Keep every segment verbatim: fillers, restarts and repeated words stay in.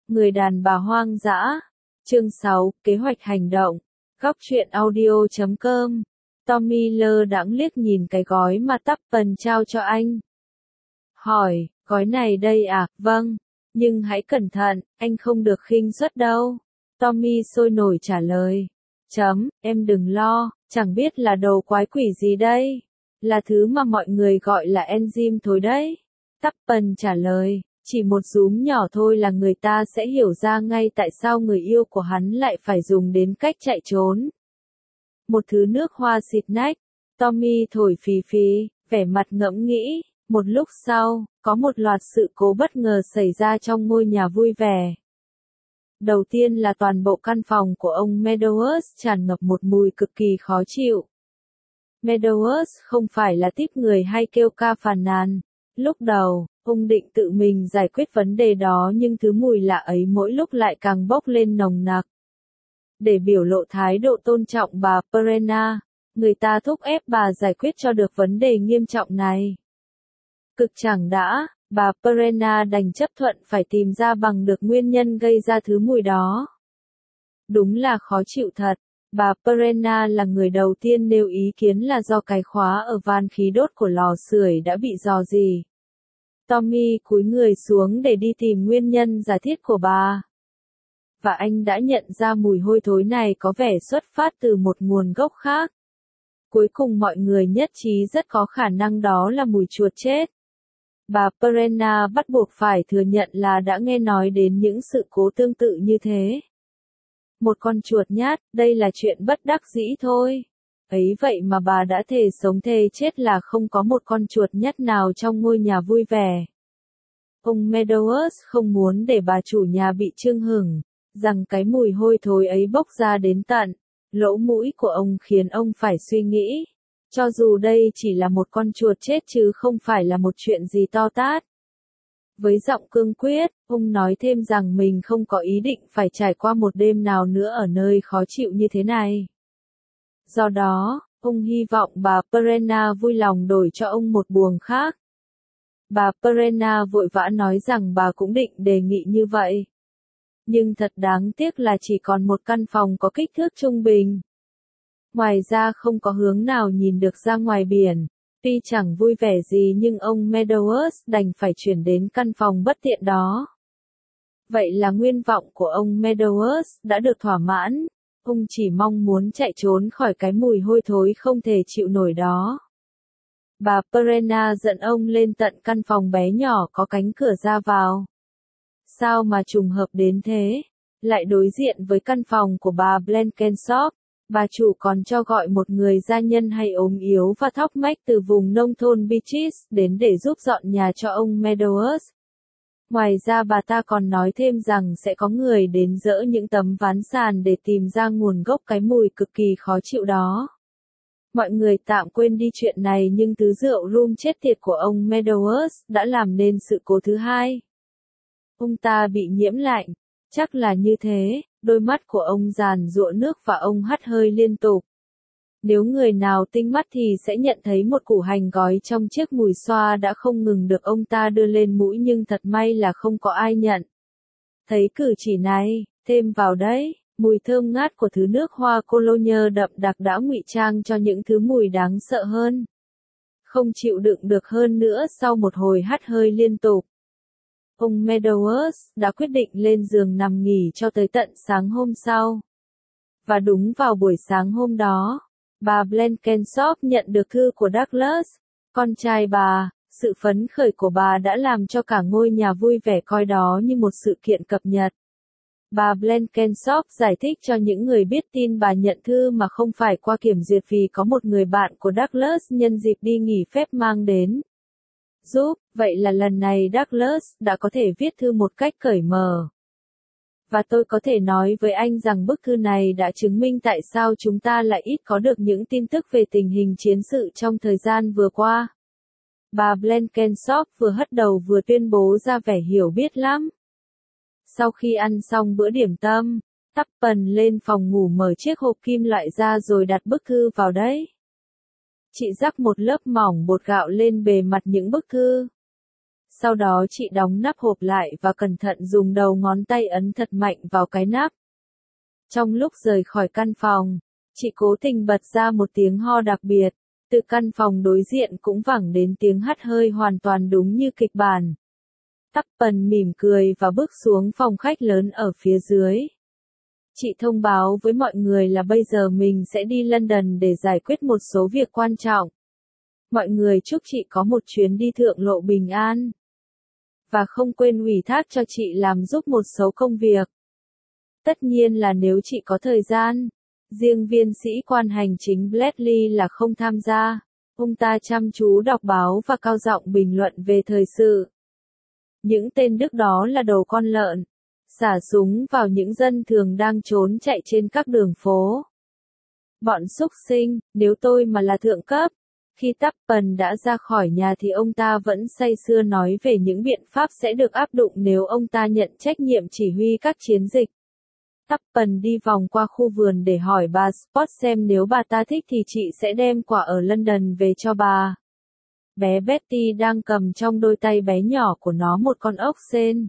Người đàn bà hoang dã. Chương sáu, kế hoạch hành động. Góc truyện audio chấm com. Tommy lơ đãng liếc nhìn cái gói mà Tupper trao cho anh. Hỏi, gói này đây à? Vâng. Nhưng hãy cẩn thận, anh không được khinh suất đâu. Tommy sôi nổi trả lời. Chấm, em đừng lo, chẳng biết là đồ quái quỷ gì đây. Là thứ mà mọi người gọi là enzyme thôi đấy. Tupper trả lời. Chỉ một rúm nhỏ thôi là người ta sẽ hiểu ra ngay tại sao người yêu của hắn lại phải dùng đến cách chạy trốn. Một thứ nước hoa xịt nách. Tommy thổi phì phì, vẻ mặt ngẫm nghĩ. Một lúc sau, có một loạt sự cố bất ngờ xảy ra trong ngôi nhà vui vẻ. Đầu tiên là toàn bộ căn phòng của ông Meadows tràn ngập một mùi cực kỳ khó chịu. Meadows không phải là típ người hay kêu ca phàn nàn. Lúc đầu, ông định tự mình giải quyết vấn đề đó nhưng thứ mùi lạ ấy mỗi lúc lại càng bốc lên nồng nặc. Để biểu lộ thái độ tôn trọng bà Perena, người ta thúc ép bà giải quyết cho được vấn đề nghiêm trọng này. Cực chẳng đã, bà Perena đành chấp thuận phải tìm ra bằng được nguyên nhân gây ra thứ mùi đó. Đúng là khó chịu thật. Bà Perena là người đầu tiên nêu ý kiến là do cái khóa ở van khí đốt của lò sưởi đã bị rò rỉ. Tommy cúi người xuống để đi tìm nguyên nhân giả thiết của bà. Và anh đã nhận ra mùi hôi thối này có vẻ xuất phát từ một nguồn gốc khác. Cuối cùng mọi người nhất trí rất có khả năng đó là mùi chuột chết. Bà Perena bắt buộc phải thừa nhận là đã nghe nói đến những sự cố tương tự như thế. Một con chuột nhát, đây là chuyện bất đắc dĩ thôi. Ấy vậy mà bà đã thề sống thề chết là không có một con chuột nhắt nào trong ngôi nhà vui vẻ. Ông Meadows không muốn để bà chủ nhà bị chưng hửng, rằng cái mùi hôi thối ấy bốc ra đến tận lỗ mũi của ông khiến ông phải suy nghĩ. Cho dù đây chỉ là một con chuột chết chứ không phải là một chuyện gì to tát. Với giọng cương quyết, ông nói thêm rằng mình không có ý định phải trải qua một đêm nào nữa ở nơi khó chịu như thế này. Do đó, ông hy vọng bà Perena vui lòng đổi cho ông một buồng khác. Bà Perena vội vã nói rằng bà cũng định đề nghị như vậy. Nhưng thật đáng tiếc là chỉ còn một căn phòng có kích thước trung bình. Ngoài ra không có hướng nào nhìn được ra ngoài biển. Tuy chẳng vui vẻ gì nhưng ông Meadows đành phải chuyển đến căn phòng bất tiện đó. Vậy là nguyện vọng của ông Meadows đã được thỏa mãn. Ông chỉ mong muốn chạy trốn khỏi cái mùi hôi thối không thể chịu nổi đó. Bà Perena dẫn ông lên tận căn phòng bé nhỏ có cánh cửa ra vào. Sao mà trùng hợp đến thế? Lại đối diện với căn phòng của bà Blenkinsop. Bà chủ còn cho gọi một người gia nhân hay ốm yếu và thóc mách từ vùng nông thôn Beaches đến để giúp dọn nhà cho ông Meadows. Ngoài ra bà ta còn nói thêm rằng sẽ có người đến dỡ những tấm ván sàn để tìm ra nguồn gốc cái mùi cực kỳ khó chịu đó. Mọi người tạm quên đi chuyện này nhưng thứ rượu rum chết tiệt của ông Meadows đã làm nên sự cố thứ hai. Ông ta bị nhiễm lạnh. Chắc là như thế, đôi mắt của ông giàn giụa nước và ông hắt hơi liên tục. Nếu người nào tinh mắt thì sẽ nhận thấy một củ hành gói trong chiếc mùi xoa đã không ngừng được ông ta đưa lên mũi nhưng thật may là không có ai nhận. Thấy cử chỉ này, thêm vào đấy, mùi thơm ngát của thứ nước hoa cologne đậm đặc đã ngụy trang cho những thứ mùi đáng sợ hơn. Không chịu đựng được hơn nữa sau một hồi hắt hơi liên tục. Ông Meadows đã quyết định lên giường nằm nghỉ cho tới tận sáng hôm sau. Và đúng vào buổi sáng hôm đó, bà Blenkinsop nhận được thư của Douglas, con trai bà. Sự phấn khởi của bà đã làm cho cả ngôi nhà vui vẻ coi đó như một sự kiện cập nhật. Bà Blenkinsop giải thích cho những người biết tin bà nhận thư mà không phải qua kiểm duyệt vì có một người bạn của Douglas nhân dịp đi nghỉ phép mang đến. Giúp, vậy là lần này Douglas đã có thể viết thư một cách cởi mở. Và tôi có thể nói với anh rằng bức thư này đã chứng minh tại sao chúng ta lại ít có được những tin tức về tình hình chiến sự trong thời gian vừa qua. Bà Blenkinsop vừa hất đầu vừa tuyên bố ra vẻ hiểu biết lắm. Sau khi ăn xong bữa điểm tâm, Tupper lên phòng ngủ mở chiếc hộp kim loại ra rồi đặt bức thư vào đấy. Chị rắc một lớp mỏng bột gạo lên bề mặt những bức thư. Sau đó chị đóng nắp hộp lại và cẩn thận dùng đầu ngón tay ấn thật mạnh vào cái nắp. Trong lúc rời khỏi căn phòng, chị cố tình bật ra một tiếng ho đặc biệt, từ căn phòng đối diện cũng vẳng đến tiếng hắt hơi hoàn toàn đúng như kịch bản. Tappen mỉm cười và bước xuống phòng khách lớn ở phía dưới. Chị thông báo với mọi người là bây giờ mình sẽ đi London để giải quyết một số việc quan trọng. Mọi người chúc chị có một chuyến đi thượng lộ bình an. Và không quên ủy thác cho chị làm giúp một số công việc. Tất nhiên là nếu chị có thời gian. Riêng viên sĩ quan hành chính Bradley là không tham gia. Ông ta chăm chú đọc báo và cao giọng bình luận về thời sự. Những tên Đức đó là đồ con lợn. Xả súng vào những dân thường đang trốn chạy trên các đường phố. Bọn xúc sinh, nếu tôi mà là thượng cấp. Khi Tappen đã ra khỏi nhà thì ông ta vẫn say sưa nói về những biện pháp sẽ được áp dụng nếu ông ta nhận trách nhiệm chỉ huy các chiến dịch. Tappen đi vòng qua khu vườn để hỏi bà Spot xem nếu bà ta thích thì chị sẽ đem quà ở London về cho bà. Bé Betty đang cầm trong đôi tay bé nhỏ của nó một con ốc sên.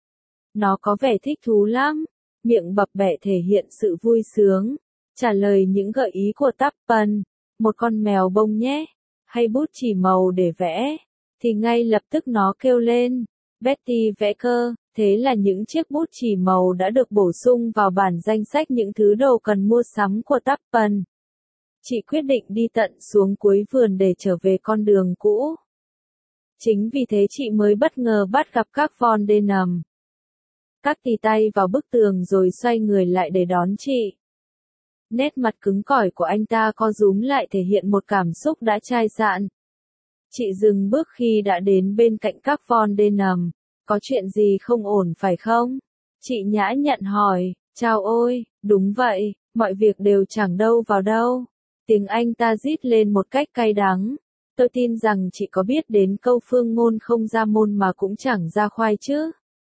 Nó có vẻ thích thú lắm, miệng bập bẹ thể hiện sự vui sướng, trả lời những gợi ý của Tappen, một con mèo bông nhé, hay bút chì màu để vẽ, thì ngay lập tức nó kêu lên, Betty vẽ cơ, thế là những chiếc bút chì màu đã được bổ sung vào bản danh sách những thứ đồ cần mua sắm của Tappen. Chị quyết định đi tận xuống cuối vườn để trở về con đường cũ. Chính vì thế chị mới bất ngờ bắt gặp các Von Denham. Các tì tay vào bức tường rồi xoay người lại để đón chị. Nét mặt cứng cỏi của anh ta co rúm lại thể hiện một cảm xúc đã chai sạn. Chị dừng bước khi đã đến bên cạnh các Von Denham. Có chuyện gì không ổn phải không? Chị nhã nhặn hỏi, chào ôi, đúng vậy, mọi việc đều chẳng đâu vào đâu. Tiếng anh ta rít lên một cách cay đắng. Tôi tin rằng chị có biết đến câu phương ngôn không ra môn mà cũng chẳng ra khoai chứ.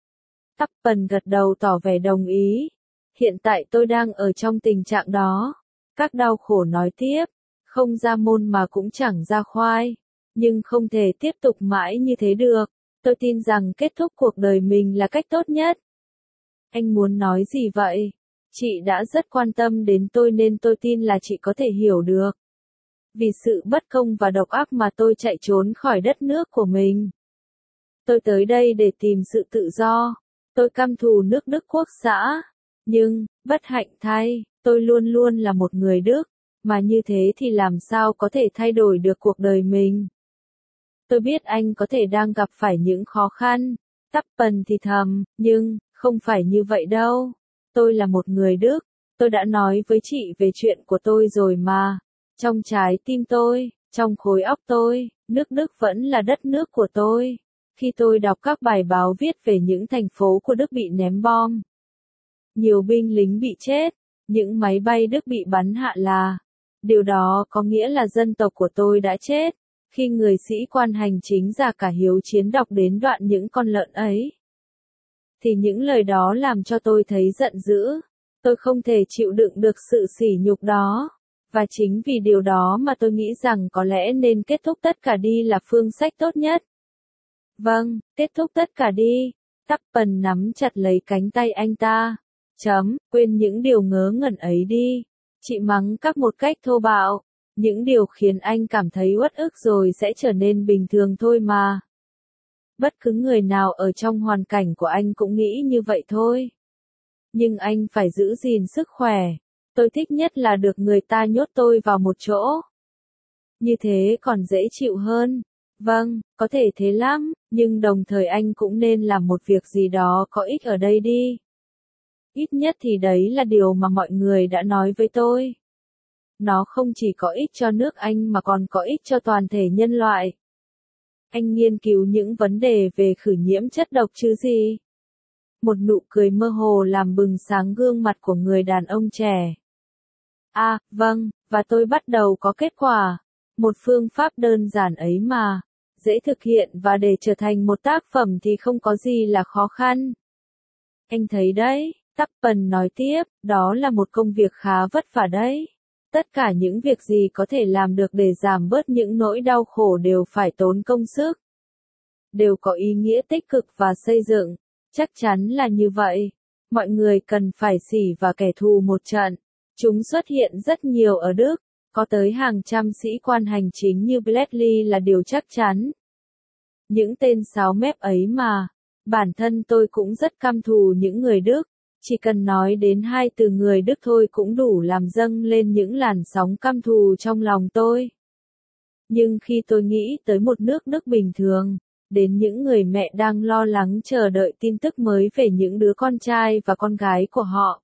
Tappen gật đầu tỏ vẻ đồng ý. Hiện tại tôi đang ở trong tình trạng đó. Các đau khổ nói tiếp, không ra môn mà cũng chẳng ra khoai. Nhưng không thể tiếp tục mãi như thế được. Tôi tin rằng kết thúc cuộc đời mình là cách tốt nhất. Anh muốn nói gì vậy? Chị đã rất quan tâm đến tôi nên tôi tin là chị có thể hiểu được. Vì sự bất công và độc ác mà tôi chạy trốn khỏi đất nước của mình. Tôi tới đây để tìm sự tự do. Tôi căm thù nước Đức quốc xã. Nhưng, bất hạnh thay, tôi luôn luôn là một người Đức. Mà như thế thì làm sao có thể thay đổi được cuộc đời mình? Tôi biết anh có thể đang gặp phải những khó khăn. Tappen thì thầm, nhưng, không phải như vậy đâu. Tôi là một người Đức. Tôi đã nói với chị về chuyện của tôi rồi mà. Trong trái tim tôi, trong khối óc tôi, nước Đức vẫn là đất nước của tôi. Khi tôi đọc các bài báo viết về những thành phố của Đức bị ném bom, nhiều binh lính bị chết, những máy bay Đức bị bắn hạ là, điều đó có nghĩa là dân tộc của tôi đã chết. Khi người sĩ quan hành chính già cả hiếu chiến đọc đến đoạn những con lợn ấy, thì những lời đó làm cho tôi thấy giận dữ. Tôi không thể chịu đựng được sự sỉ nhục đó. Và chính vì điều đó mà tôi nghĩ rằng có lẽ nên kết thúc tất cả đi là phương sách tốt nhất. Vâng, kết thúc tất cả đi. Tappen nắm chặt lấy cánh tay anh ta. Chấm, quên những điều ngớ ngẩn ấy đi. Chị mắng các một cách thô bạo. Những điều khiến anh cảm thấy uất ức rồi sẽ trở nên bình thường thôi mà. Bất cứ người nào ở trong hoàn cảnh của anh cũng nghĩ như vậy thôi. Nhưng anh phải giữ gìn sức khỏe. Tôi thích nhất là được người ta nhốt tôi vào một chỗ. Như thế còn dễ chịu hơn. Vâng, có thể thế lắm, nhưng đồng thời anh cũng nên làm một việc gì đó có ích ở đây đi. Ít nhất thì đấy là điều mà mọi người đã nói với tôi. Nó không chỉ có ích cho nước Anh mà còn có ích cho toàn thể nhân loại. Anh nghiên cứu những vấn đề về khử nhiễm chất độc chứ gì? Một nụ cười mơ hồ làm bừng sáng gương mặt của người đàn ông trẻ. À, vâng, và tôi bắt đầu có kết quả. Một phương pháp đơn giản ấy mà, dễ thực hiện và để trở thành một tác phẩm thì không có gì là khó khăn. Anh thấy đấy, Tappen nói tiếp, đó là một công việc khá vất vả đấy. Tất cả những việc gì có thể làm được để giảm bớt những nỗi đau khổ đều phải tốn công sức. đều có ý nghĩa tích cực và xây dựng. Chắc chắn là như vậy. Mọi người cần phải xỉ và kẻ thù một trận. Chúng xuất hiện rất nhiều ở Đức, có tới hàng trăm sĩ quan hành chính như Bletchley là điều chắc chắn. Những tên sáo mép ấy mà, bản thân tôi cũng rất căm thù những người Đức, chỉ cần nói đến hai từ người Đức thôi cũng đủ làm dâng lên những làn sóng căm thù trong lòng tôi. Nhưng khi tôi nghĩ tới một nước Đức bình thường, đến những người mẹ đang lo lắng chờ đợi tin tức mới về những đứa con trai và con gái của họ,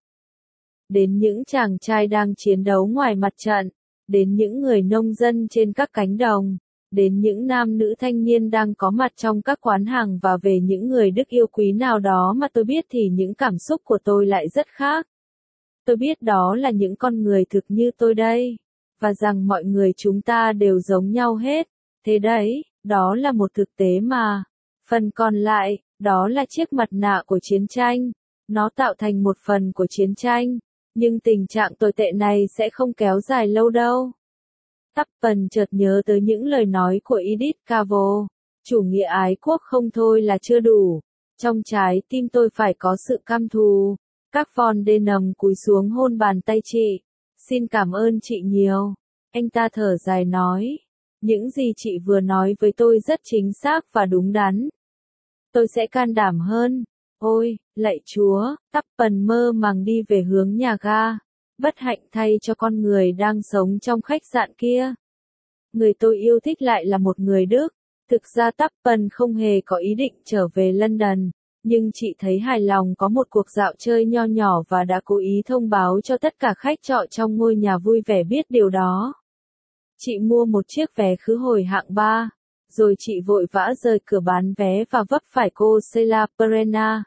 đến những chàng trai đang chiến đấu ngoài mặt trận, đến những người nông dân trên các cánh đồng, đến những nam nữ thanh niên đang có mặt trong các quán hàng và về những người Đức yêu quý nào đó mà tôi biết thì những cảm xúc của tôi lại rất khác. Tôi biết đó là những con người thực như tôi đây, và rằng mọi người chúng ta đều giống nhau hết. Thế đấy, đó là một thực tế mà. Phần còn lại, đó là chiếc mặt nạ của chiến tranh. Nó tạo thành một phần của chiến tranh, nhưng tình trạng tồi tệ này sẽ không kéo dài lâu đâu. Tappen chợt nhớ tới những lời nói của Edith Cavell, chủ nghĩa ái quốc không thôi là chưa đủ. Trong trái tim tôi phải có sự căm thù. Các von Denham cúi xuống hôn bàn tay chị. Xin cảm ơn chị nhiều. Anh ta thở dài nói. Những gì chị vừa nói với tôi rất chính xác và đúng đắn. Tôi sẽ can đảm hơn. Ôi, lạy Chúa, Tappen mơ màng đi về hướng nhà ga. Bất hạnh thay cho con người đang sống trong khách sạn kia. Người tôi yêu thích lại là một người Đức. Thực ra Tappen không hề có ý định trở về London, nhưng chị thấy hài lòng có một cuộc dạo chơi nho nhỏ và đã cố ý thông báo cho tất cả khách trọ trong ngôi nhà vui vẻ biết điều đó. Chị mua một chiếc vé khứ hồi hạng ba, rồi chị vội vã rời cửa bán vé và vấp phải cô Sheila Perena.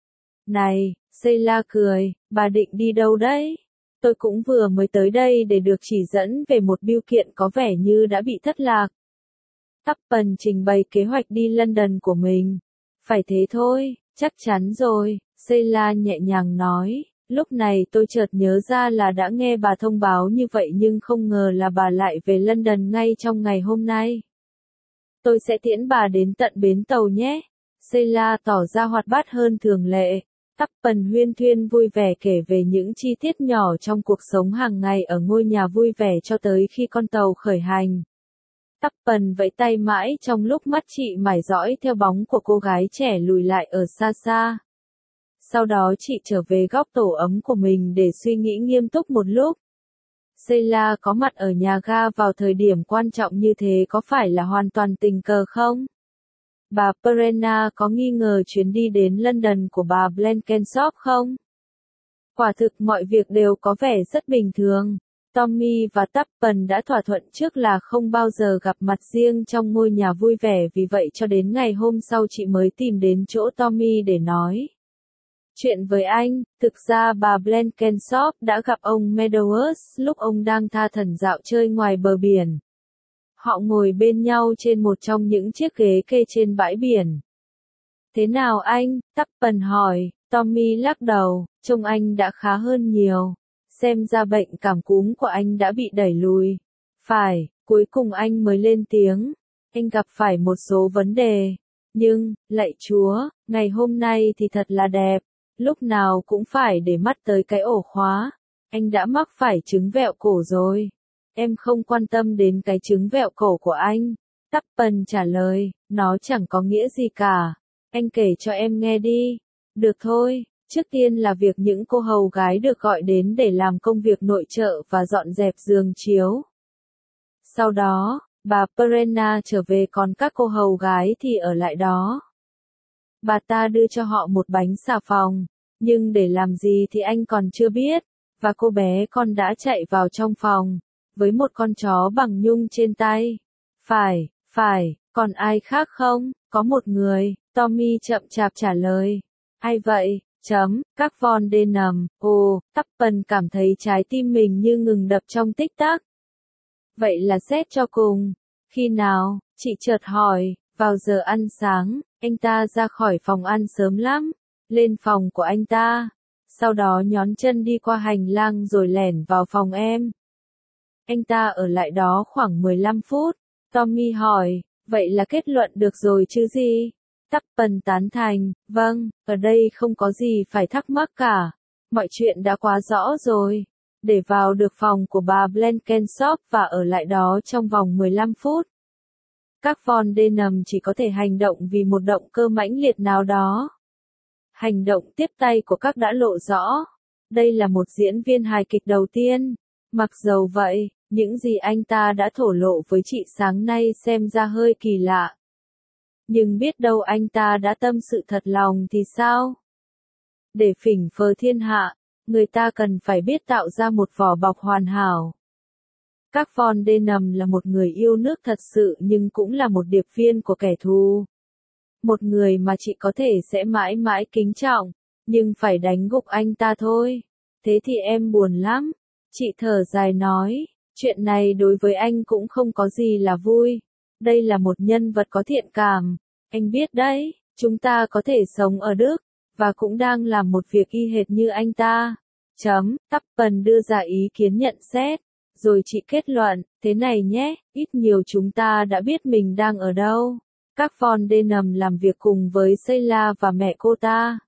Này, Sheila cười, bà định đi đâu đấy? Tôi cũng vừa mới tới đây để được chỉ dẫn về một bưu kiện có vẻ như đã bị thất lạc. Tappen trình bày kế hoạch đi London của mình. Phải thế thôi, chắc chắn rồi, Sheila nhẹ nhàng nói. Lúc này tôi chợt nhớ ra là đã nghe bà thông báo như vậy nhưng không ngờ là bà lại về London ngay trong ngày hôm nay. Tôi sẽ tiễn bà đến tận bến tàu nhé. Sheila tỏ ra hoạt bát hơn thường lệ. Tappen huyên thuyên vui vẻ kể về những chi tiết nhỏ trong cuộc sống hàng ngày ở ngôi nhà vui vẻ cho tới khi con tàu khởi hành. Tappen vẫy tay mãi trong lúc mắt chị mải dõi theo bóng của cô gái trẻ lùi lại ở xa xa. Sau đó chị trở về góc tổ ấm của mình để suy nghĩ nghiêm túc một lúc. Sheila có mặt ở nhà ga vào thời điểm quan trọng như thế có phải là hoàn toàn tình cờ không? Bà Perena có nghi ngờ chuyến đi đến London của bà Blenkinsop không? Quả thực mọi việc đều có vẻ rất bình thường. Tommy và Tappen đã thỏa thuận trước là không bao giờ gặp mặt riêng trong ngôi nhà vui vẻ, vì vậy cho đến ngày hôm sau chị mới tìm đến chỗ Tommy để nói chuyện với anh. Thực ra bà Blenkinsop đã gặp ông Meadows lúc ông đang tha thẩn dạo chơi ngoài bờ biển. Họ ngồi bên nhau trên một trong những chiếc ghế kê trên bãi biển. Thế nào anh? Tappen hỏi. Tommy lắc đầu, trông anh đã khá hơn nhiều. Xem ra bệnh cảm cúm của anh đã bị đẩy lùi. Phải, cuối cùng anh mới lên tiếng. Anh gặp phải một số vấn đề. Nhưng, lạy Chúa, ngày hôm nay thì thật là đẹp. Lúc nào cũng phải để mắt tới cái ổ khóa. Anh đã mắc phải chứng vẹo cổ rồi. Em không quan tâm đến cái chứng vẹo cổ của anh. Tappen trả lời, nó chẳng có nghĩa gì cả. Anh kể cho em nghe đi. Được thôi, trước tiên là việc những cô hầu gái được gọi đến để làm công việc nội trợ và dọn dẹp giường chiếu. Sau đó, bà Perena trở về còn các cô hầu gái thì ở lại đó. Bà ta đưa cho họ một bánh xà phòng, nhưng để làm gì thì anh còn chưa biết, và cô bé con đã chạy vào trong phòng, với một con chó bằng nhung trên tay. Phải, phải, còn ai khác không? Có một người, Tommy chậm chạp trả lời. Ai vậy? Chấm, các von Denham. Ồ, Tappen cảm thấy trái tim mình như ngừng đập trong tích tắc. Vậy là xét cho cùng. Khi nào? Chị chợt hỏi. Vào giờ ăn sáng, anh ta ra khỏi phòng ăn sớm lắm, lên phòng của anh ta, sau đó nhón chân đi qua hành lang rồi lẻn vào phòng em. Anh ta ở lại đó khoảng mười lăm phút. Tommy hỏi, Vậy là kết luận được rồi chứ gì? Tappen tán thành, vâng, ở đây không có gì phải thắc mắc cả. Mọi chuyện đã quá rõ rồi. Để vào được phòng của bà Blenkinsop và ở lại đó trong vòng mười lăm phút. Các von Denham chỉ có thể hành động vì một động cơ mãnh liệt nào đó. Hành động tiếp tay của các đã lộ rõ. Đây là một diễn viên hài kịch đầu tiên. Mặc dầu vậy, những gì anh ta đã thổ lộ với chị sáng nay xem ra hơi kỳ lạ. Nhưng biết đâu anh ta đã tâm sự thật lòng thì sao? Để phỉnh phờ thiên hạ, người ta cần phải biết tạo ra một vỏ bọc hoàn hảo. Các von Denham là một người yêu nước thật sự nhưng cũng là một điệp viên của kẻ thù. Một người mà chị có thể sẽ mãi mãi kính trọng, nhưng phải đánh gục anh ta thôi. Thế thì em buồn lắm. Chị thở dài nói, chuyện này đối với anh cũng không có gì là vui. Đây là một nhân vật có thiện cảm. Anh biết đấy, chúng ta có thể sống ở Đức, và cũng đang làm một việc y hệt như anh ta. Chấm, Tappen đưa ra ý kiến nhận xét. Rồi chị kết luận, thế này nhé, ít nhiều chúng ta đã biết mình đang ở đâu. Các von Denham làm việc cùng với Sheila và mẹ cô ta.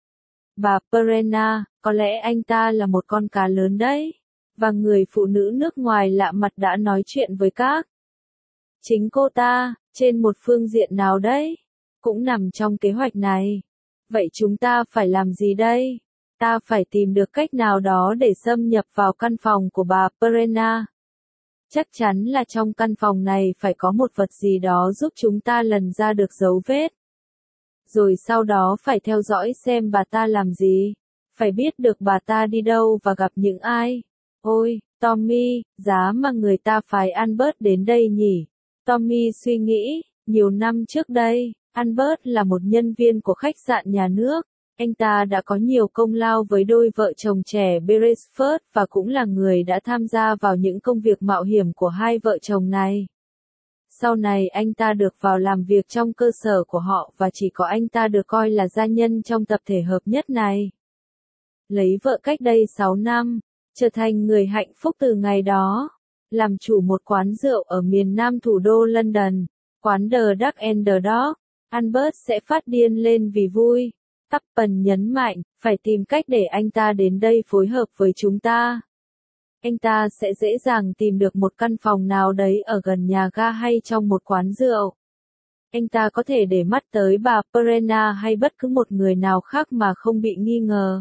Bà Perenna, có lẽ anh ta là một con cá lớn đấy. Và người phụ nữ nước ngoài lạ mặt đã nói chuyện với các. Chính cô ta, trên một phương diện nào đấy, cũng nằm trong kế hoạch này. Vậy chúng ta phải làm gì đây? Ta phải tìm được cách nào đó để xâm nhập vào căn phòng của bà Perenna. Chắc chắn là trong căn phòng này phải có một vật gì đó giúp chúng ta lần ra được dấu vết. Rồi sau đó phải theo dõi xem bà ta làm gì. Phải biết được bà ta đi đâu và gặp những ai. Ôi, Tommy, giá mà người ta phái Albert đến đây nhỉ? Tommy suy nghĩ, nhiều năm trước đây, Albert là một nhân viên của khách sạn nhà nước. Anh ta đã có nhiều công lao với đôi vợ chồng trẻ Beresford và cũng là người đã tham gia vào những công việc mạo hiểm của hai vợ chồng này. Sau này anh ta được vào làm việc trong cơ sở của họ và chỉ có anh ta được coi là gia nhân trong tập thể hợp nhất này. Lấy vợ cách đây sáu năm, trở thành người hạnh phúc từ ngày đó. Làm chủ một quán rượu ở miền nam thủ đô London, quán The Duck and the Dog, Albert sẽ phát điên lên vì vui. Tappen nhấn mạnh, phải tìm cách để anh ta đến đây phối hợp với chúng ta. Anh ta sẽ dễ dàng tìm được một căn phòng nào đấy ở gần nhà ga hay trong một quán rượu. Anh ta có thể để mắt tới bà Perenna hay bất cứ một người nào khác mà không bị nghi ngờ.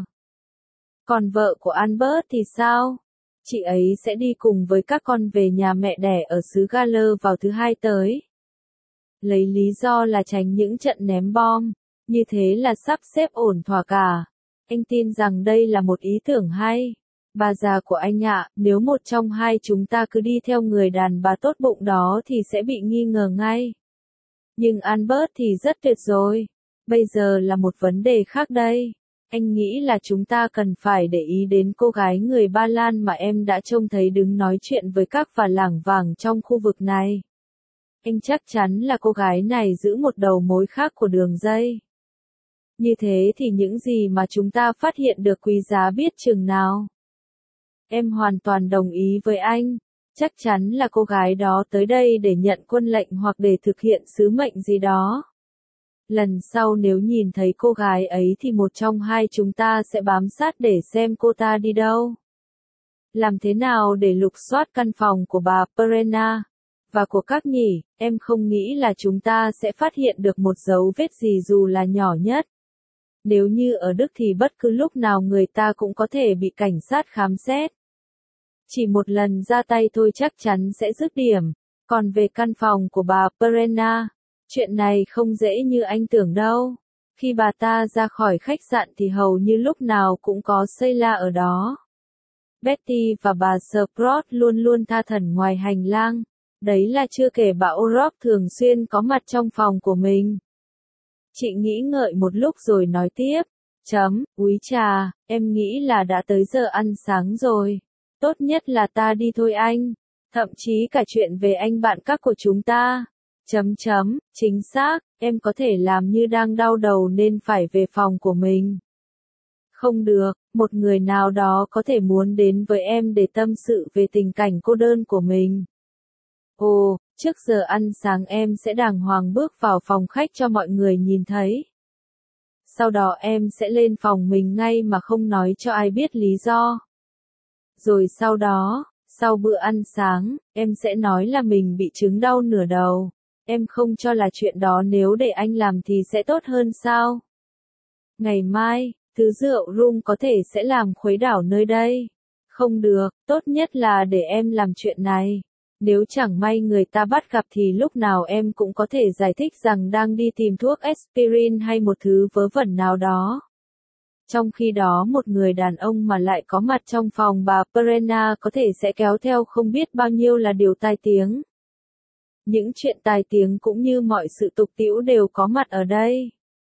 Còn vợ của Albert thì sao? Chị ấy sẽ đi cùng với các con về nhà mẹ đẻ ở xứ Gales vào thứ hai tới. Lấy lý do là tránh những trận ném bom. Như thế là sắp xếp ổn thỏa cả. Anh tin rằng đây là một ý tưởng hay. Bà già của anh ạ, nếu một trong hai chúng ta cứ đi theo người đàn bà tốt bụng đó thì sẽ bị nghi ngờ ngay. Nhưng Albert thì rất tuyệt rồi. Bây giờ là một vấn đề khác đây. Anh nghĩ là chúng ta cần phải để ý đến cô gái người Ba Lan mà em đã trông thấy đứng nói chuyện với các và lảng vảng trong khu vực này. Anh chắc chắn là cô gái này giữ một đầu mối khác của đường dây. Như thế thì những gì mà chúng ta phát hiện được quý giá biết chừng nào. Em hoàn toàn đồng ý với anh. Chắc chắn là cô gái đó tới đây để nhận quân lệnh hoặc để thực hiện sứ mệnh gì đó. Lần sau nếu nhìn thấy cô gái ấy thì một trong hai chúng ta sẽ bám sát để xem cô ta đi đâu. Làm thế nào để lục soát căn phòng của bà Perenna và của các nhỉ? Em không nghĩ là chúng ta sẽ phát hiện được một dấu vết gì dù là nhỏ nhất. Nếu như ở Đức thì bất cứ lúc nào người ta cũng có thể bị cảnh sát khám xét. Chỉ một lần ra tay thôi chắc chắn sẽ dứt điểm. Còn về căn phòng của bà Perenna, chuyện này không dễ như anh tưởng đâu. Khi bà ta ra khỏi khách sạn thì hầu như lúc nào cũng có Sheila ở đó. Betty và bà Sprout luôn luôn tha thẩn ngoài hành lang. Đấy là chưa kể bà O'Rourke thường xuyên có mặt trong phòng của mình. Chị nghĩ ngợi một lúc rồi nói tiếp. Chấm, úi trà, em nghĩ là đã tới giờ ăn sáng rồi. Tốt nhất là ta đi thôi anh. Thậm chí cả chuyện về anh bạn các của chúng ta. Chấm chấm, chính xác, em có thể làm như đang đau đầu nên phải về phòng của mình. Không được, một người nào đó có thể muốn đến với em để tâm sự về tình cảnh cô đơn của mình. Ồ, Trước giờ ăn sáng em sẽ đàng hoàng bước vào phòng khách cho mọi người nhìn thấy. Sau đó em sẽ lên phòng mình ngay mà không nói cho ai biết lý do. Rồi sau đó, sau bữa ăn sáng, em sẽ nói là mình bị chứng đau nửa đầu. Em không cho là chuyện đó nếu để anh làm thì sẽ tốt hơn sao? Ngày mai, thứ rượu rum có thể sẽ làm khuấy đảo nơi đây. Không được, tốt nhất là để em làm chuyện này. Nếu chẳng may người ta bắt gặp thì lúc nào em cũng có thể giải thích rằng đang đi tìm thuốc aspirin hay một thứ vớ vẩn nào đó. Trong khi đó một người đàn ông mà lại có mặt trong phòng bà Perena có thể sẽ kéo theo không biết bao nhiêu là điều tai tiếng. Những chuyện tai tiếng cũng như mọi sự tục tĩu đều có mặt ở đây.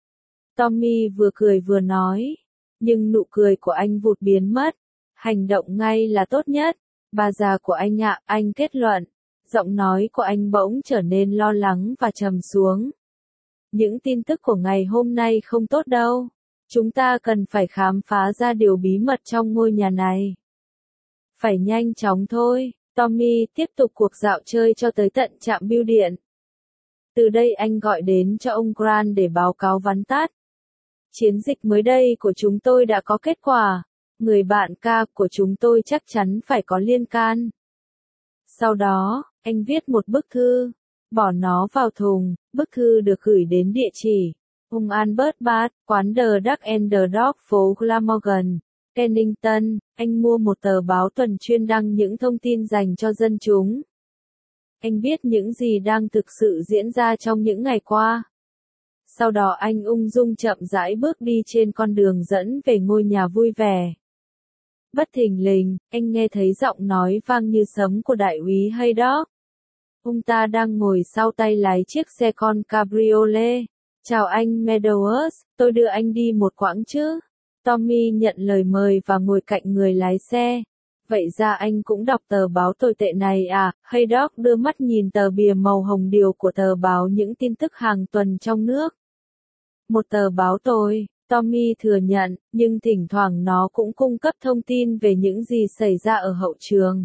Tommy vừa cười vừa nói, nhưng nụ cười của anh vụt biến mất. Hành động ngay là tốt nhất. Bà già của anh ạ, anh kết luận. Giọng nói của anh bỗng trở nên lo lắng và trầm xuống. Những tin tức của ngày hôm nay không tốt đâu. Chúng ta cần phải khám phá ra điều bí mật trong ngôi nhà này. Phải nhanh chóng thôi. Tommy tiếp tục cuộc dạo chơi cho tới tận trạm bưu điện. Từ đây anh gọi đến cho ông Grant để báo cáo vắn tắt. Chiến dịch mới đây của chúng tôi đã có kết quả. Người bạn ca của chúng tôi chắc chắn phải có liên can. Sau đó, anh viết một bức thư, bỏ nó vào thùng. Bức thư được gửi đến địa chỉ ông Albert Bath, quán The Duck and the Dog phố Glamorgan, Kennington. Anh mua một tờ báo tuần chuyên đăng những thông tin dành cho dân chúng. Anh biết những gì đang thực sự diễn ra trong những ngày qua. Sau đó anh ung dung chậm rãi bước đi trên con đường dẫn về ngôi nhà vui vẻ. Bất thình lình, anh nghe thấy giọng nói vang như sấm của đại úy Haydock. Ông ta đang ngồi sau tay lái chiếc xe con cabriolet. Chào anh Meadows, tôi đưa anh đi một quãng chứ. Tommy nhận lời mời và ngồi cạnh người lái xe. Vậy ra anh cũng đọc tờ báo tồi tệ này à? Haydock đưa mắt nhìn tờ bìa màu hồng điều của tờ báo những tin tức hàng tuần trong nước. Một tờ báo tồi. Tommy thừa nhận, nhưng thỉnh thoảng nó cũng cung cấp thông tin về những gì xảy ra ở hậu trường.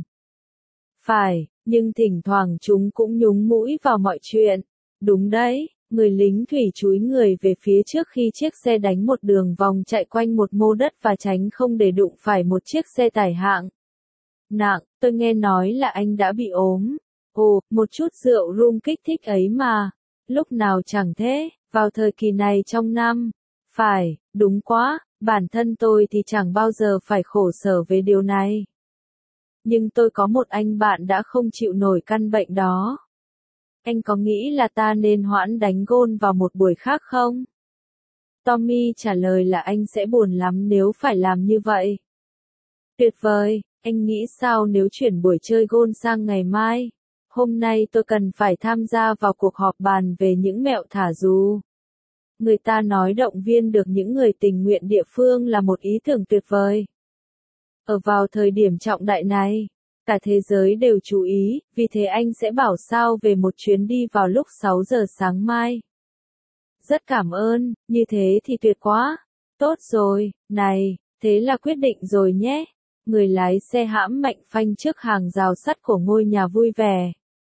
Phải, nhưng thỉnh thoảng chúng cũng nhúng mũi vào mọi chuyện. Đúng đấy, người lính thủy chúi người về phía trước khi chiếc xe đánh một đường vòng chạy quanh một mô đất và tránh không để đụng phải một chiếc xe tải hạng nặng. Tôi nghe nói là anh đã bị ốm. Ồ, một chút rượu rum kích thích ấy mà. Lúc nào chẳng thế, vào thời kỳ này trong năm. Phải, đúng quá, bản thân tôi thì chẳng bao giờ phải khổ sở về điều này. Nhưng tôi có một anh bạn đã không chịu nổi căn bệnh đó. Anh có nghĩ là ta nên hoãn đánh gôn vào một buổi khác không? Tommy trả lời là anh sẽ buồn lắm nếu phải làm như vậy. Tuyệt vời, anh nghĩ sao nếu chuyển buổi chơi gôn sang ngày mai? Hôm nay tôi cần phải tham gia vào cuộc họp bàn về những mẹo thả dù. Người ta nói động viên được những người tình nguyện địa phương là một ý tưởng tuyệt vời. Ở vào thời điểm trọng đại này, cả thế giới đều chú ý, vì thế anh sẽ bảo sao về một chuyến đi vào lúc sáu giờ sáng mai. Rất cảm ơn, như thế thì tuyệt quá. Tốt rồi, này, thế là quyết định rồi nhé. Người lái xe hãm mạnh phanh trước hàng rào sắt của ngôi nhà vui vẻ.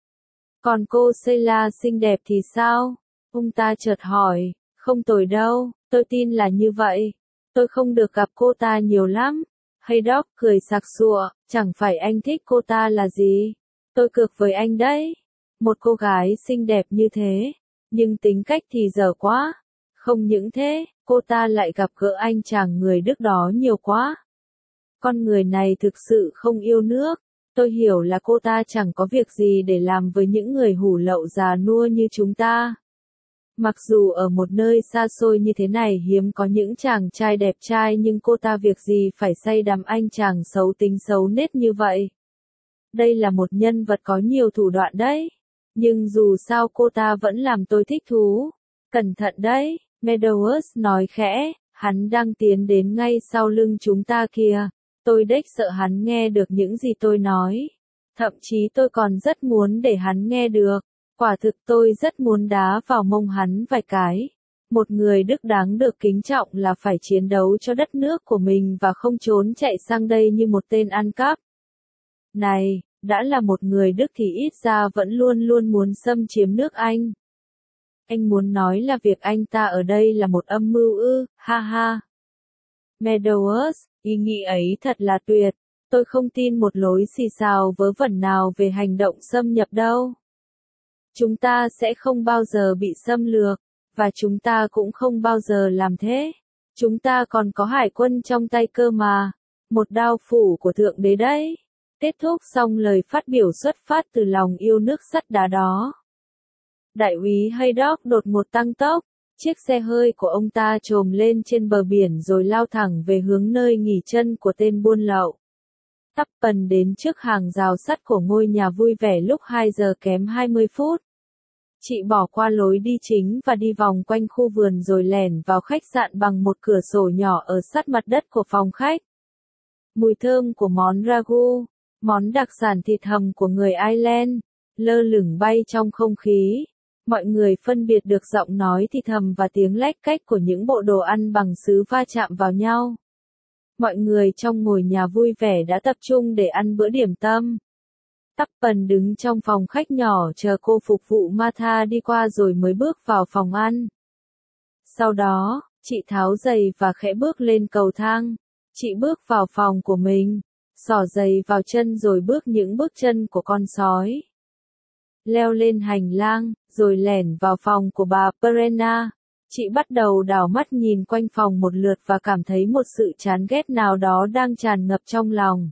Còn cô Sheila xinh đẹp thì sao? Ông ta chợt hỏi. Không tồi đâu, tôi tin là như vậy. Tôi không được gặp cô ta nhiều lắm. Haydock cười sặc sụa, chẳng phải anh thích cô ta là gì? Tôi cược với anh đấy. Một cô gái xinh đẹp như thế, nhưng tính cách thì dở quá. Không những thế, cô ta lại gặp gỡ anh chàng người Đức đó nhiều quá. Con người này thực sự không yêu nước. Tôi hiểu là cô ta chẳng có việc gì để làm với những người hủ lậu già nua như chúng ta. Mặc dù ở một nơi xa xôi như thế này hiếm có những chàng trai đẹp trai nhưng cô ta việc gì phải say đắm anh chàng xấu tính xấu nết như vậy. Đây là một nhân vật có nhiều thủ đoạn đấy. Nhưng dù sao cô ta vẫn làm tôi thích thú. Cẩn thận đấy, Meadows nói khẽ, hắn đang tiến đến ngay sau lưng chúng ta kìa. Tôi đếch sợ hắn nghe được những gì tôi nói. Thậm chí tôi còn rất muốn để hắn nghe được. Quả thực tôi rất muốn đá vào mông hắn vài cái. Một người Đức đáng được kính trọng là phải chiến đấu cho đất nước của mình và không trốn chạy sang đây như một tên ăn cắp. Này, Đã là một người Đức thì ít ra vẫn luôn luôn muốn xâm chiếm nước Anh. Anh muốn nói là việc anh ta ở đây là một âm mưu ư, ha ha. Meadows, ý nghĩ ấy thật là tuyệt. Tôi không tin một lối xì xào vớ vẩn nào về hành động xâm nhập đâu. Chúng ta sẽ không bao giờ bị xâm lược, và chúng ta cũng không bao giờ làm thế. Chúng ta còn có hải quân trong tay cơ mà, một đao phủ của Thượng Đế đấy. Kết thúc xong lời phát biểu xuất phát từ lòng yêu nước sắt đá đó. Đại úy Haydock đột ngột tăng tốc, chiếc xe hơi của ông ta trồm lên trên bờ biển rồi lao thẳng về hướng nơi nghỉ chân của tên buôn lậu. Tuppen đến trước hàng rào sắt của ngôi nhà vui vẻ lúc hai giờ kém hai mươi phút. Chị bỏ qua lối đi chính và đi vòng quanh khu vườn rồi lẻn vào khách sạn bằng một cửa sổ nhỏ ở sát mặt đất của phòng khách. Mùi thơm của món ragu, món đặc sản thịt hầm của người Ireland, lơ lửng bay trong không khí. Mọi người phân biệt được giọng nói thì thầm và tiếng lách cách của những bộ đồ ăn bằng sứ va chạm vào nhau. Mọi người trong ngôi nhà vui vẻ đã tập trung để ăn bữa điểm tâm. Tuppen đứng trong phòng khách nhỏ chờ cô phục vụ Martha đi qua rồi mới bước vào phòng ăn. Sau đó, chị tháo giày và khẽ bước lên cầu thang. Chị bước vào phòng của mình, xỏ giày vào chân rồi bước những bước chân của con sói. Leo lên hành lang, rồi lẻn vào phòng của bà Perenna. Chị bắt đầu đảo mắt nhìn quanh phòng một lượt và cảm thấy một sự chán ghét nào đó đang tràn ngập trong lòng.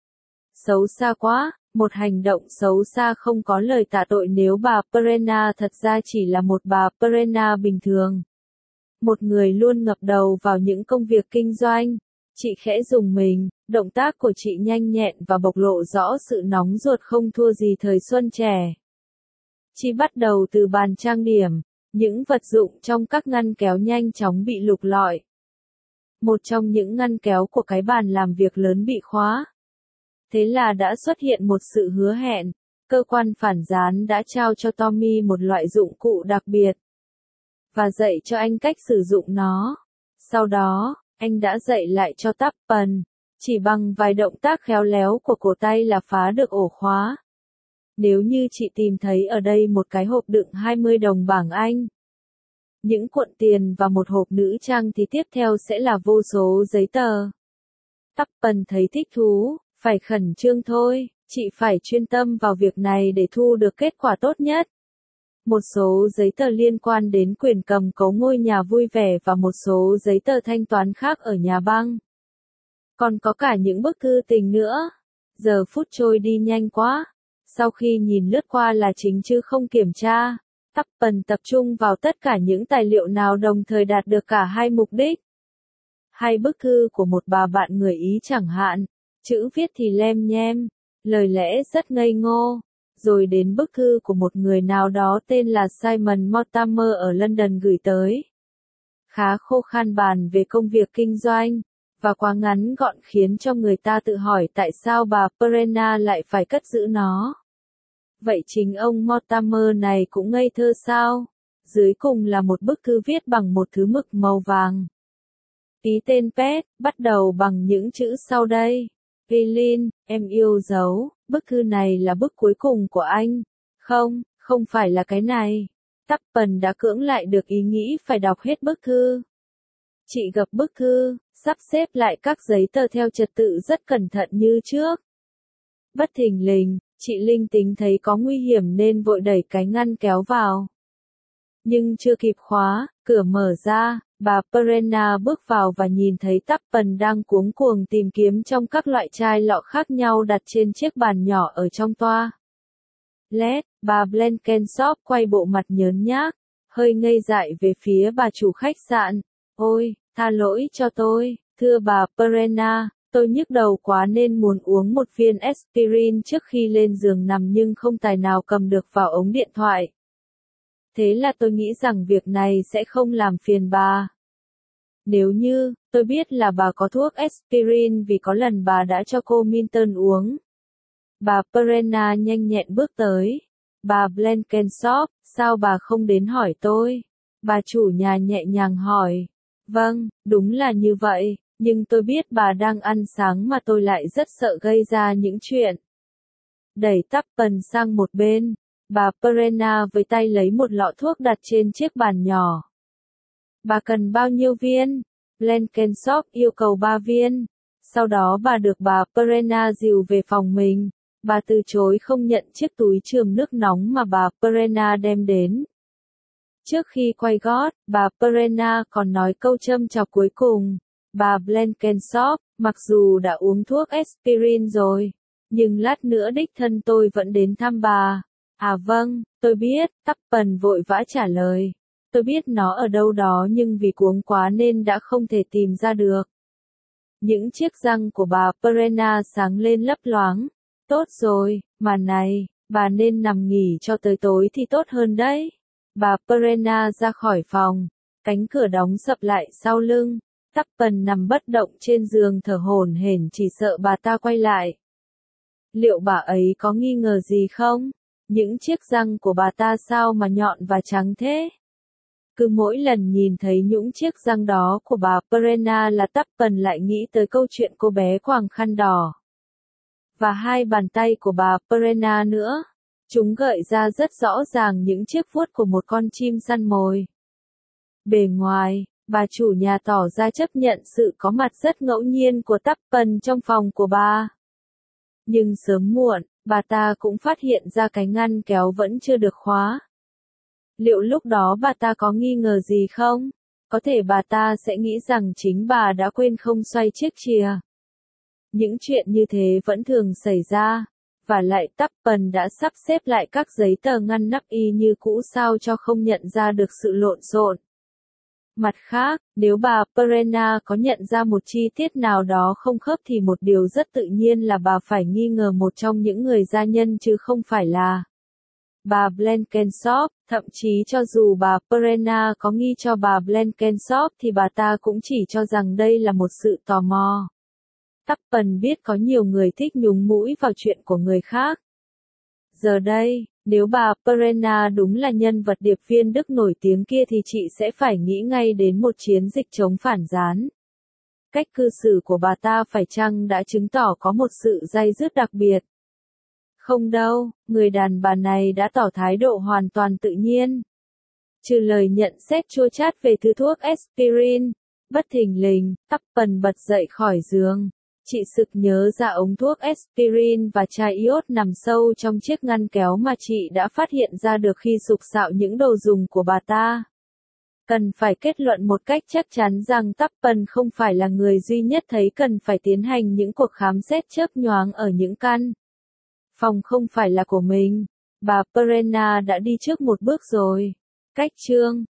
Xấu xa quá, một hành động xấu xa không có lời tạ tội nếu bà Perenna thật ra chỉ là một bà Perenna bình thường. Một người luôn ngập đầu vào những công việc kinh doanh. Chị khẽ rùng mình, động tác của chị nhanh nhẹn và bộc lộ rõ sự nóng ruột không thua gì thời xuân trẻ. Chị bắt đầu từ bàn trang điểm, những vật dụng trong các ngăn kéo nhanh chóng bị lục lọi. Một trong những ngăn kéo của cái bàn làm việc lớn bị khóa. Thế là đã xuất hiện một sự hứa hẹn, cơ quan phản gián đã trao cho Tommy một loại dụng cụ đặc biệt. Và dạy cho anh cách sử dụng nó. Sau đó, anh đã dạy lại cho Tuppen, chỉ bằng vài động tác khéo léo của cổ tay là phá được ổ khóa. Nếu như chị tìm thấy ở đây một cái hộp đựng hai mươi đồng bảng Anh, những cuộn tiền và một hộp nữ trang thì tiếp theo sẽ là vô số giấy tờ. Tuppen thấy thích thú, phải khẩn trương thôi, chị phải chuyên tâm vào việc này để thu được kết quả tốt nhất. Một số giấy tờ liên quan đến quyền cầm cố ngôi nhà vui vẻ và một số giấy tờ thanh toán khác ở nhà băng. Còn có cả những bức thư tình nữa. Giờ phút trôi đi nhanh quá. Sau khi nhìn lướt qua là chính chứ không kiểm tra, Tuppen tập trung vào tất cả những tài liệu nào đồng thời đạt được cả hai mục đích. Hai bức thư của một bà bạn người Ý chẳng hạn, chữ viết thì lem nhem, lời lẽ rất ngây ngô. Rồi đến bức thư của một người nào đó tên là Simon Mortimer ở London gửi tới. Khá khô khan bàn về công việc kinh doanh, và quá ngắn gọn khiến cho người ta tự hỏi tại sao bà Perenna lại phải cất giữ nó. Vậy chính ông Mortimer này cũng ngây thơ sao? Dưới cùng là một bức thư viết bằng một thứ mực màu vàng. Ký tên Pet, bắt đầu bằng những chữ sau đây. Eileen, em yêu dấu, bức thư này là bức cuối cùng của anh. Không, không phải là cái này. Tuppen đã cưỡng lại được ý nghĩ phải đọc hết bức thư. Chị gập bức thư, sắp xếp lại các giấy tờ theo trật tự rất cẩn thận như trước. Bất thình lình, chị linh tính thấy có nguy hiểm nên vội đẩy cái ngăn kéo vào. Nhưng chưa kịp khóa, cửa mở ra, bà Perenna bước vào và nhìn thấy Tuppen đang cuống cuồng tìm kiếm trong các loại chai lọ khác nhau đặt trên chiếc bàn nhỏ ở trong toa. Lét, bà Blenkinsop quay bộ mặt nhớn nhác, hơi ngây dại về phía bà chủ khách sạn. Ôi, tha lỗi cho tôi, thưa bà Perenna, tôi nhức đầu quá nên muốn uống một viên aspirin trước khi lên giường nằm nhưng không tài nào cầm được vào ống điện thoại. Thế là tôi nghĩ rằng việc này sẽ không làm phiền bà. Nếu như, tôi biết là bà có thuốc aspirin vì có lần bà đã cho cô Minton uống. Bà Perenna nhanh nhẹn bước tới. Bà Blenkinsop, sao bà không đến hỏi tôi? Bà chủ nhà nhẹ nhàng hỏi. Vâng, đúng là như vậy, nhưng tôi biết bà đang ăn sáng mà tôi lại rất sợ gây ra những chuyện. đẩy Tuppen sang một bên. Bà Perena với tay lấy một lọ thuốc đặt trên chiếc bàn nhỏ. Bà cần bao nhiêu viên? Blenkinsop yêu cầu ba viên. Sau đó bà được bà Perena dìu về phòng mình. Bà từ chối không nhận chiếc túi chườm nước nóng mà bà Perena đem đến. Trước khi quay gót, bà Perena còn nói câu châm chọc cuối cùng. Bà Blenkinsop, mặc dù đã uống thuốc aspirin rồi, nhưng lát nữa đích thân tôi vẫn đến thăm bà. À vâng, tôi biết, Tuppen vội vã trả lời. Tôi biết nó ở đâu đó nhưng vì cuống quá nên đã không thể tìm ra được. Những chiếc răng của bà Perena sáng lên lấp loáng. Tốt rồi, mà này, bà nên nằm nghỉ cho tới tối thì tốt hơn đấy. Bà Perena ra khỏi phòng, cánh cửa đóng sập lại sau lưng. Tuppen nằm bất động trên giường thở hổn hển chỉ sợ bà ta quay lại. Liệu bà ấy có nghi ngờ gì không? Những chiếc răng của bà ta sao mà nhọn và trắng thế? Cứ mỗi lần nhìn thấy những chiếc răng đó của bà Perena là Tuppen lại nghĩ tới câu chuyện cô bé quàng khăn đỏ. Và hai bàn tay của bà Perena nữa. Chúng gợi ra rất rõ ràng những chiếc vuốt của một con chim săn mồi. Bề ngoài, bà chủ nhà tỏ ra chấp nhận sự có mặt rất ngẫu nhiên của Tuppen trong phòng của bà. Nhưng sớm muộn, bà ta cũng phát hiện ra cái ngăn kéo vẫn chưa được khóa. Liệu lúc đó bà ta có nghi ngờ gì không? Có thể bà ta sẽ nghĩ rằng chính bà đã quên không xoay chiếc chìa. Những chuyện như thế vẫn thường xảy ra. Và lại Tuppen đã sắp xếp lại các giấy tờ ngăn nắp y như cũ sao cho không nhận ra được sự lộn xộn. Mặt khác, nếu bà Perena có nhận ra một chi tiết nào đó không khớp thì một điều rất tự nhiên là bà phải nghi ngờ một trong những người gia nhân chứ không phải là bà Blenkinsop. Thậm chí cho dù bà Perena có nghi cho bà Blenkinsop thì bà ta cũng chỉ cho rằng đây là một sự tò mò. Tuppen biết có nhiều người thích nhúng mũi vào chuyện của người khác. Giờ đây, nếu bà Perena đúng là nhân vật điệp viên Đức nổi tiếng kia thì chị sẽ phải nghĩ ngay đến một chiến dịch chống phản gián. Cách cư xử của bà ta phải chăng đã chứng tỏ có một sự day dứt đặc biệt? Không đâu, người đàn bà này đã tỏ thái độ hoàn toàn tự nhiên. Trừ lời nhận xét chua chát về thứ thuốc aspirin, bất thình lình, Tuppen bật dậy khỏi giường. Chị sực nhớ ra ống thuốc aspirin và chai iốt nằm sâu trong chiếc ngăn kéo mà chị đã phát hiện ra được khi sục sạo những đồ dùng của bà ta. Cần phải kết luận một cách chắc chắn rằng Tuppen không phải là người duy nhất thấy cần phải tiến hành những cuộc khám xét chớp nhoáng ở những căn phòng không phải là của mình. Bà Perena đã đi trước một bước rồi. Cách chương